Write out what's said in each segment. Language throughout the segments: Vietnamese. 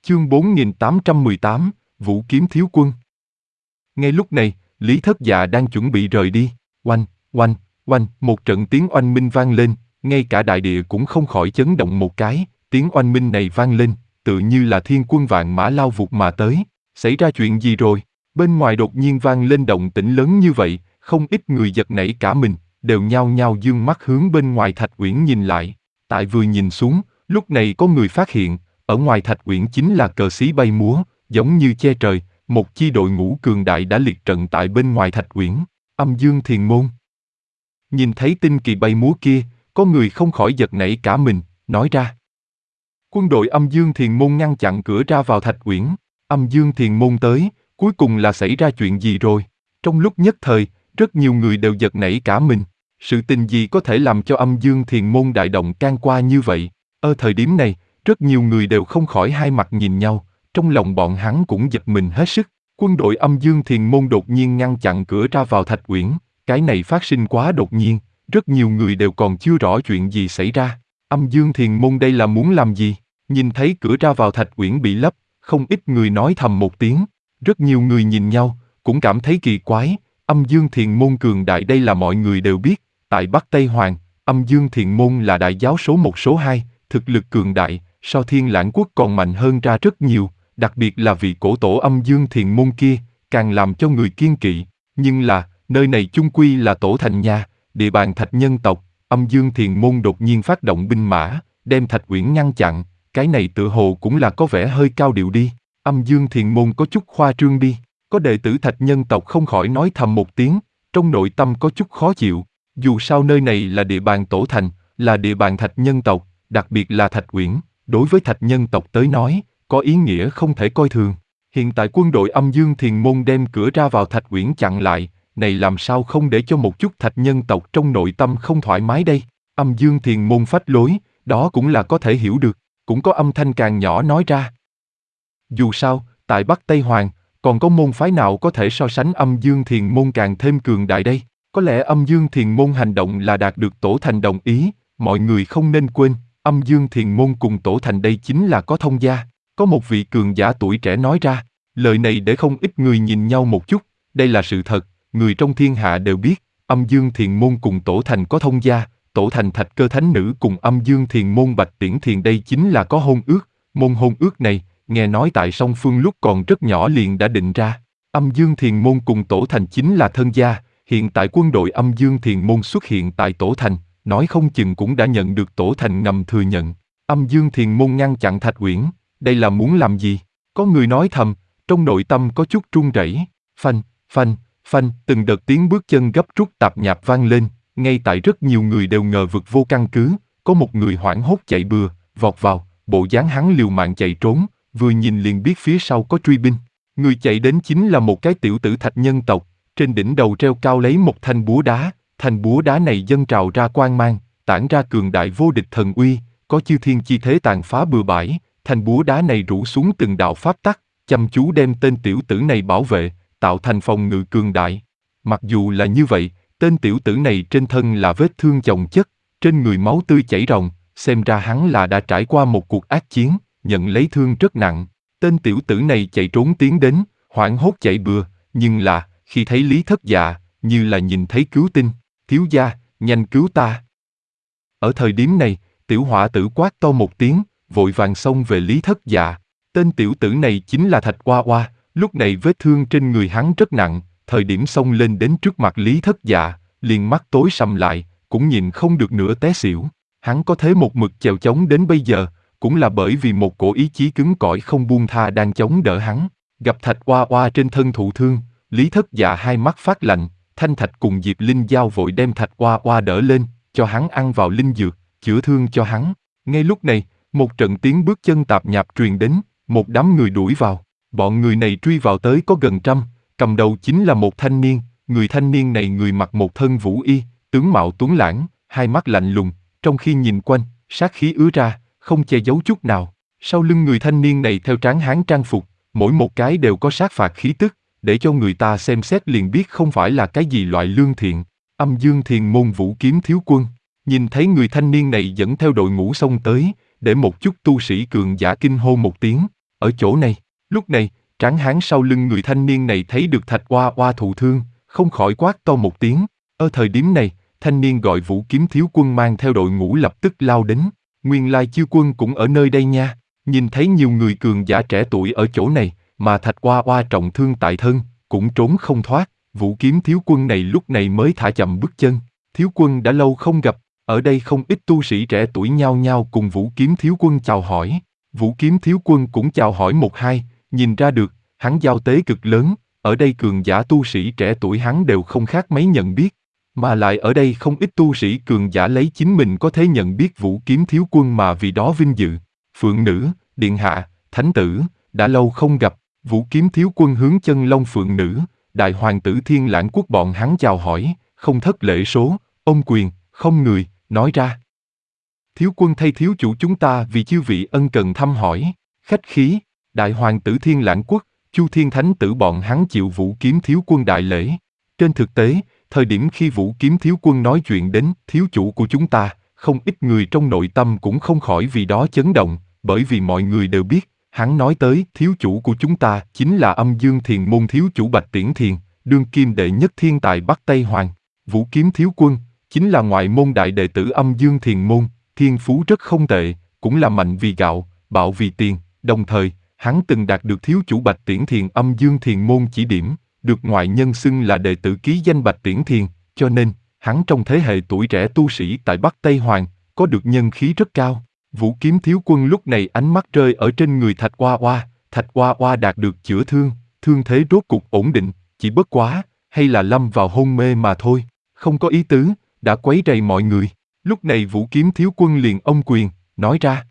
Chương 4818, Vũ Kiếm Thiếu Quân. Ngay lúc này, Lý Thất Dạ đang chuẩn bị rời đi. Oanh, oanh, oanh, một trận tiếng oanh minh vang lên, ngay cả đại địa cũng không khỏi chấn động một cái. Tiếng oanh minh này vang lên, tự như là thiên quân vạn mã lao vụt mà tới. Xảy ra chuyện gì rồi? Bên ngoài đột nhiên vang lên động tĩnh lớn như vậy, không ít người giật nảy cả mình, đều nhao nhao dương mắt hướng bên ngoài Thạch Uyển nhìn lại. Tại vừa nhìn xuống, lúc này có người phát hiện, ở ngoài Thạch Uyển chính là cờ xí bay múa, giống như che trời, một chi đội ngũ cường đại đã liệt trận tại bên ngoài Thạch Uyển. Âm Dương Thiền Môn. Nhìn thấy tinh kỳ bay múa kia, có người không khỏi giật nảy cả mình, nói ra. Quân đội Âm Dương Thiền Môn ngăn chặn cửa ra vào Thạch Uyển. Âm Dương Thiền Môn tới, cuối cùng là xảy ra chuyện gì rồi? Trong lúc nhất thời, rất nhiều người đều giật nảy cả mình. Sự tình gì có thể làm cho Âm Dương Thiền Môn đại động can qua như vậy? Ở thời điểm này, rất nhiều người đều không khỏi hai mặt nhìn nhau, trong lòng bọn hắn cũng giật mình hết sức. Quân đội Âm Dương Thiền Môn đột nhiên ngăn chặn cửa ra vào Thạch Uyển, cái này phát sinh quá đột nhiên, rất nhiều người đều còn chưa rõ chuyện gì xảy ra. Âm Dương Thiền Môn đây là muốn làm gì? Nhìn thấy cửa ra vào Thạch Uyển bị lấp, không ít người nói thầm một tiếng. Rất nhiều người nhìn nhau, cũng cảm thấy kỳ quái. Âm Dương Thiền Môn cường đại đây là mọi người đều biết. Tại Bắc Tây Hoàng, Âm Dương Thiền Môn là đại giáo số 1 số 2, thực lực cường đại, so Thiên Lãng Quốc còn mạnh hơn ra rất nhiều, đặc biệt là vị cổ tổ Âm Dương Thiền Môn kia, càng làm cho người kiêng kỵ. Nhưng là, nơi này chung quy là Tổ Thành nhà, địa bàn Thạch nhân tộc, Âm Dương Thiền Môn đột nhiên phát động binh mã, đem Thạch Uyển ngăn chặn, cái này tựa hồ cũng là có vẻ hơi cao điệu đi. Âm Dương Thiền Môn có chút khoa trương đi. Có đệ tử Thạch nhân tộc không khỏi nói thầm một tiếng, trong nội tâm có chút khó chịu. Dù sao nơi này là địa bàn Tổ Thành, là địa bàn Thạch nhân tộc, đặc biệt là Thạch Uyển, đối với Thạch nhân tộc tới nói, có ý nghĩa không thể coi thường. Hiện tại quân đội Âm Dương Thiền Môn đem cửa ra vào Thạch Uyển chặn lại, này làm sao không để cho một chút Thạch nhân tộc trong nội tâm không thoải mái đây? Âm Dương Thiền Môn phách lối, đó cũng là có thể hiểu được, cũng có âm thanh càng nhỏ nói ra. Dù sao, tại Bắc Tây Hoàng, còn có môn phái nào có thể so sánh Âm Dương Thiền Môn càng thêm cường đại đây? Có lẽ Âm Dương Thiền Môn hành động là đạt được Tổ Thành đồng ý, mọi người không nên quên, Âm Dương Thiền Môn cùng Tổ Thành đây chính là có thông gia. Có một vị cường giả tuổi trẻ nói ra, lời này để không ít người nhìn nhau một chút, đây là sự thật, người trong thiên hạ đều biết, Âm Dương Thiền Môn cùng Tổ Thành có thông gia, Tổ Thành Thạch Cơ Thánh Nữ cùng Âm Dương Thiền Môn Bạch Tiễn Thiền đây chính là có hôn ước, môn hôn ước này, nghe nói tại song phương lúc còn rất nhỏ liền đã định ra. Âm Dương Thiền Môn cùng Tổ Thành chính là thân gia, hiện tại quân đội Âm Dương Thiền Môn xuất hiện tại Tổ Thành, nói không chừng cũng đã nhận được Tổ Thành ngầm thừa nhận. Âm Dương Thiền Môn ngăn chặn Thạch Uyển, đây là muốn làm gì? Có người nói thầm, trong nội tâm có chút run rẩy. Phanh, phanh, phanh, từng đợt tiếng bước chân gấp rút tạp nhạp vang lên, ngay tại rất nhiều người đều ngờ vực vô căn cứ, có một người hoảng hốt chạy bừa, vọt vào, bộ dáng hắn liều mạng chạy trốn, vừa nhìn liền biết phía sau có truy binh. Người chạy đến chính là một cái tiểu tử Thạch nhân tộc, trên đỉnh đầu treo cao lấy một thanh búa đá này dâng trào ra quang mang, tản ra cường đại vô địch thần uy, có chư thiên chi thế tàn phá bừa bãi, thanh búa đá này rủ xuống từng đạo pháp tắc, chăm chú đem tên tiểu tử này bảo vệ, tạo thành phòng ngự cường đại. Mặc dù là như vậy, tên tiểu tử này trên thân là vết thương chồng chất, trên người máu tươi chảy ròng, xem ra hắn là đã trải qua một cuộc ác chiến, nhận lấy thương rất nặng. Tên tiểu tử này chạy trốn tiến đến, hoảng hốt chạy bừa, nhưng là, khi thấy Lý Thất Dạ, như là nhìn thấy cứu tinh, thiếu gia, nhanh cứu ta. Ở thời điểm này, tiểu hỏa tử quát to một tiếng, vội vàng xông về Lý Thất Dạ. Tên tiểu tử này chính là Thạch Oa Oa, lúc này vết thương trên người hắn rất nặng, thời điểm xông lên đến trước mặt Lý Thất Dạ, liền mắt tối sầm lại, cũng nhìn không được nữa té xỉu. Hắn có thế một mực chèo chống đến bây giờ, cũng là bởi vì một cổ ý chí cứng cỏi không buông tha đang chống đỡ hắn. Gặp Thạch Oa Oa trên thân thụ thương, Lý Thất Dạ hai mắt phát lạnh, Thanh Thạch cùng Diệp Linh Giao vội đem Thạch Oa Oa đỡ lên, cho hắn ăn vào linh dược, chữa thương cho hắn. Ngay lúc này, một trận tiếng bước chân tạp nhạp truyền đến, một đám người đuổi vào. Bọn người này truy vào tới có gần 100, cầm đầu chính là một thanh niên, người thanh niên này người mặc một thân vũ y, tướng mạo tuấn lãng, hai mắt lạnh lùng, trong khi nhìn quanh, sát khí ứa ra, không che giấu chút nào. Sau lưng người thanh niên này theo tráng hán trang phục, mỗi một cái đều có sát phạt khí tức, để cho người ta xem xét liền biết không phải là cái gì loại lương thiện. Âm Dương Thiền Môn Vũ Kiếm Thiếu Quân, nhìn thấy người thanh niên này dẫn theo đội ngũ xông tới, để một chút tu sĩ cường giả kinh hô một tiếng. ở chỗ này. Lúc này, tráng hán sau lưng người thanh niên này thấy được Thạch Oa Oa thụ thương, không khỏi quát to một tiếng. Ở thời điểm này, thanh niên gọi Vũ Kiếm Thiếu Quân mang theo đội ngũ lập tức lao đến. Nguyên lai Chiêu Quân cũng ở nơi đây nha. Nhìn thấy nhiều người cường giả trẻ tuổi ở chỗ này, mà Thạch Oa Oa trọng thương tại thân, cũng trốn không thoát. Vũ Kiếm Thiếu Quân này lúc này mới thả chậm bước chân. Thiếu Quân đã lâu không gặp, ở đây không ít tu sĩ trẻ tuổi nhao nhao cùng Vũ Kiếm Thiếu Quân chào hỏi. Vũ Kiếm Thiếu Quân cũng chào hỏi một hai, nhìn ra được, hắn giao tế cực lớn, ở đây cường giả tu sĩ trẻ tuổi hắn đều không khác mấy nhận biết. Mà lại ở đây không ít tu sĩ cường giả lấy chính mình có thể nhận biết Vũ Kiếm Thiếu Quân mà vì đó vinh dự. Phượng Nữ, Điện Hạ, Thánh Tử, đã lâu không gặp. Vũ Kiếm Thiếu Quân hướng Chân Long Phượng Nữ, Đại Hoàng tử Thiên Lãng Quốc bọn hắn chào hỏi, không thất lễ số, ôm quyền, không người, nói ra. Thiếu Quân thay thiếu chủ chúng ta vì chư vị ân cần thăm hỏi, khách khí. Đại Hoàng tử Thiên Lãng Quốc, Chu Thiên Thánh tử bọn hắn chịu Vũ Kiếm Thiếu Quân đại lễ. Trên thực tế, thời điểm khi Vũ Kiếm Thiếu Quân nói chuyện đến thiếu chủ của chúng ta, không ít người trong nội tâm cũng không khỏi vì đó chấn động, bởi vì mọi người đều biết, hắn nói tới thiếu chủ của chúng ta chính là Âm Dương Thiền Môn thiếu chủ Bạch Tiễn Thiền, đương kim đệ nhất thiên tài Bắc Tây Hoàng. Vũ Kiếm Thiếu Quân chính là ngoại môn đại đệ tử Âm Dương Thiền Môn, thiên phú rất không tệ, cũng là mạnh vì gạo, bạo vì tiền. Đồng thời, hắn từng đạt được thiếu chủ Bạch Tiễn Thiền Âm Dương Thiền Môn chỉ điểm, được ngoại nhân xưng là đệ tử ký danh Bạch Tiễn Thiền, cho nên, hắn trong thế hệ tuổi trẻ tu sĩ tại Bắc Tây Hoàng, có được nhân khí rất cao. Vũ Kiếm Thiếu Quân lúc này ánh mắt rơi ở trên người Thạch Oa Oa, Thạch Oa Oa đạt được chữa thương, thương thế rốt cục ổn định, chỉ bất quá, hay là lâm vào hôn mê mà thôi, không có ý tứ, đã quấy rầy mọi người. Lúc này Vũ Kiếm Thiếu Quân liền ôm quyền, nói ra.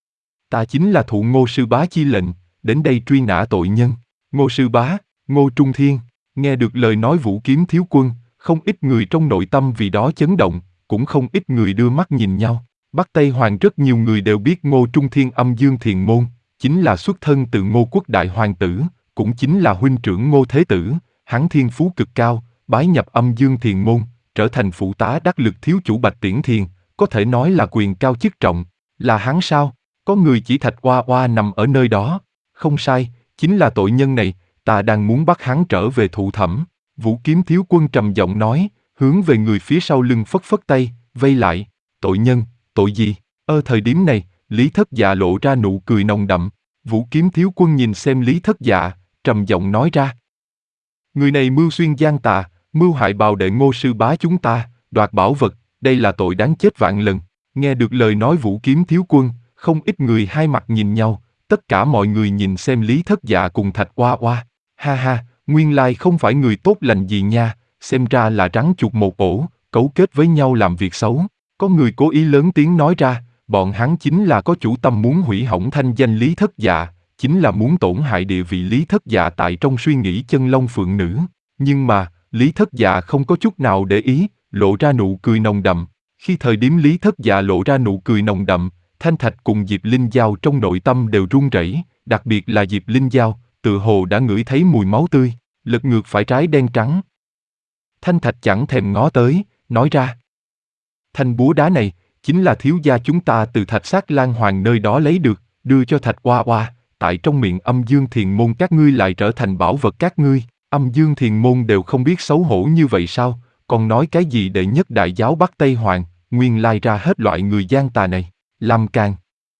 Ta chính là thụ Ngô Sư Bá chi lệnh, đến đây truy nã tội nhân. Ngô Sư Bá, Ngô Trung Thiên, nghe được lời nói Vũ Kiếm Thiếu Quân, không ít người trong nội tâm vì đó chấn động, cũng không ít người đưa mắt nhìn nhau. Bắc Tây Hoàng rất nhiều người đều biết Ngô Trung Thiên Âm Dương Thiền Môn, chính là xuất thân từ Ngô Quốc Đại Hoàng tử, cũng chính là huynh trưởng Ngô Thế Tử, hắn thiên phú cực cao, bái nhập Âm Dương Thiền Môn, trở thành phụ tá đắc lực thiếu chủ Bạch Tiễn Thiền, có thể nói là quyền cao chức trọng. Là hắn sao? Có người chỉ Thạch Oa Oa nằm ở nơi đó. Không sai, chính là tội nhân này, ta đang muốn bắt hắn trở về thụ thẩm. Vũ Kiếm Thiếu Quân trầm giọng nói, hướng về người phía sau lưng phất phất tay, vây lại. Tội nhân, tội gì? Thời điểm này, Lý Thất Dạ lộ ra nụ cười nồng đậm. Vũ Kiếm Thiếu Quân nhìn xem Lý Thất Dạ, trầm giọng nói ra. Người này mưu xuyên gian tà, mưu hại bào đệ Ngô Sư Bá chúng ta, đoạt bảo vật, đây là tội đáng chết vạn lần. Nghe được lời nói Vũ Kiếm Thiếu Quân, không ít người hai mặt nhìn nhau, tất cả mọi người nhìn xem Lý Thất Dạ cùng Thạch Oa Oa. Ha ha, nguyên lai không phải người tốt lành gì nha, xem ra là rắn chuột một ổ, cấu kết với nhau làm việc xấu. Có người cố ý lớn tiếng nói ra, bọn hắn chính là có chủ tâm muốn hủy hỏng thanh danh Lý Thất Dạ, chính là muốn tổn hại địa vị Lý Thất Dạ tại trong suy nghĩ Chân Long Phượng Nữ. Nhưng mà, Lý Thất Dạ không có chút nào để ý, lộ ra nụ cười nồng đậm. Khi thời điểm Lý Thất Dạ lộ ra nụ cười nồng đậm, Thanh Thạch cùng Diệp Linh Giao trong nội tâm đều run rẩy, đặc biệt là Diệp Linh Giao, tự hồ đã ngửi thấy mùi máu tươi, lật ngược phải trái đen trắng. Thanh Thạch chẳng thèm ngó tới, nói ra. Thanh búa đá này, chính là thiếu gia chúng ta từ Thạch Sát Lan Hoàng nơi đó lấy được, đưa cho Thạch Oa Oa, tại trong miệng Âm Dương Thiền Môn các ngươi lại trở thành bảo vật các ngươi. Âm Dương Thiền Môn đều không biết xấu hổ như vậy sao, còn nói cái gì đệ nhất đại giáo Bắc Tây Hoàng, nguyên lai ra hết loại người gian tà này, làm càng.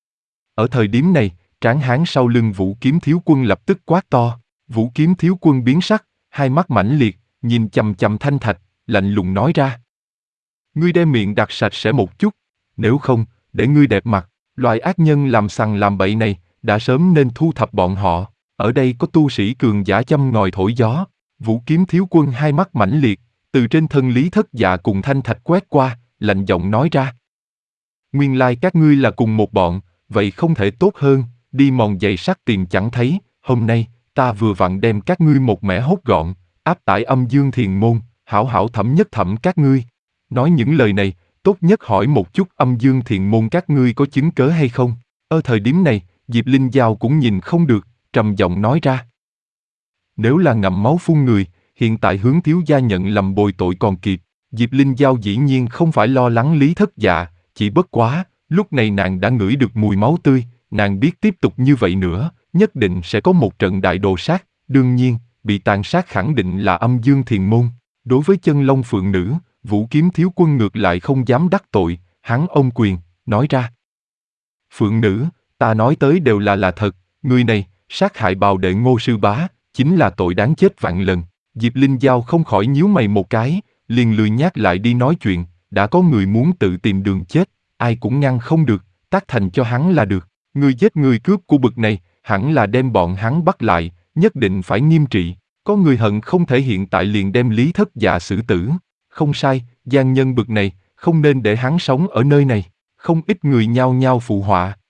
Ở thời điểm này, tráng hán sau lưng Vũ Kiếm Thiếu Quân lập tức quát to, Vũ Kiếm Thiếu Quân biến sắc, hai mắt mãnh liệt, nhìn chằm chằm Thanh Thạch, lạnh lùng nói ra. Ngươi đem miệng đặt sạch sẽ một chút, nếu không, để ngươi đẹp mặt, loại ác nhân làm sằng làm bậy này, đã sớm nên thu thập bọn họ. Ở đây có tu sĩ cường giả châm ngòi thổi gió. Vũ Kiếm Thiếu Quân hai mắt mãnh liệt, từ trên thân Lý Thất Dạ cùng Thanh Thạch quét qua, lạnh giọng nói ra. Nguyên lai các ngươi là cùng một bọn, vậy không thể tốt hơn, đi mòn giày sắt tìm chẳng thấy, hôm nay, ta vừa vặn đem các ngươi một mẻ hốt gọn, áp tải Âm Dương Thiền Môn, hảo hảo thẩm nhất thẩm các ngươi. Nói những lời này, tốt nhất hỏi một chút Âm Dương Thiền Môn các ngươi có chứng cớ hay không. Thời điểm này, Diệp Linh Giao cũng nhìn không được, trầm giọng nói ra. Nếu là ngậm máu phun người, hiện tại hướng thiếu gia nhận lầm bồi tội còn kịp. Diệp Linh Giao dĩ nhiên không phải lo lắng Lý Thất Dạ, chỉ bất quá, lúc này nàng đã ngửi được mùi máu tươi, nàng biết tiếp tục như vậy nữa, nhất định sẽ có một trận đại đồ sát, đương nhiên, bị tàn sát khẳng định là âm dương thiền môn. Đối với chân long phượng nữ, Vũ Kiếm Thiếu Quân ngược lại không dám đắc tội, hắn ôm quyền, nói ra. Phượng nữ, ta nói tới đều là thật, người này, sát hại bào đệ Ngô sư bá, chính là tội đáng chết vạn lần. Diệp Linh Giao không khỏi nhíu mày một cái, liền lười nhác lại đi nói chuyện, đã có người muốn tự tìm đường chết, ai cũng ngăn không được, tác thành cho hắn là được. Người giết người cướp của bực này, hẳn là đem bọn hắn bắt lại, nhất định phải nghiêm trị. Có người hận không thể hiện tại liền đem Lý Thất Dạ xử tử. Không sai, gian nhân bực này, không nên để hắn sống ở nơi này. Không ít người nhao nhao phụ họa,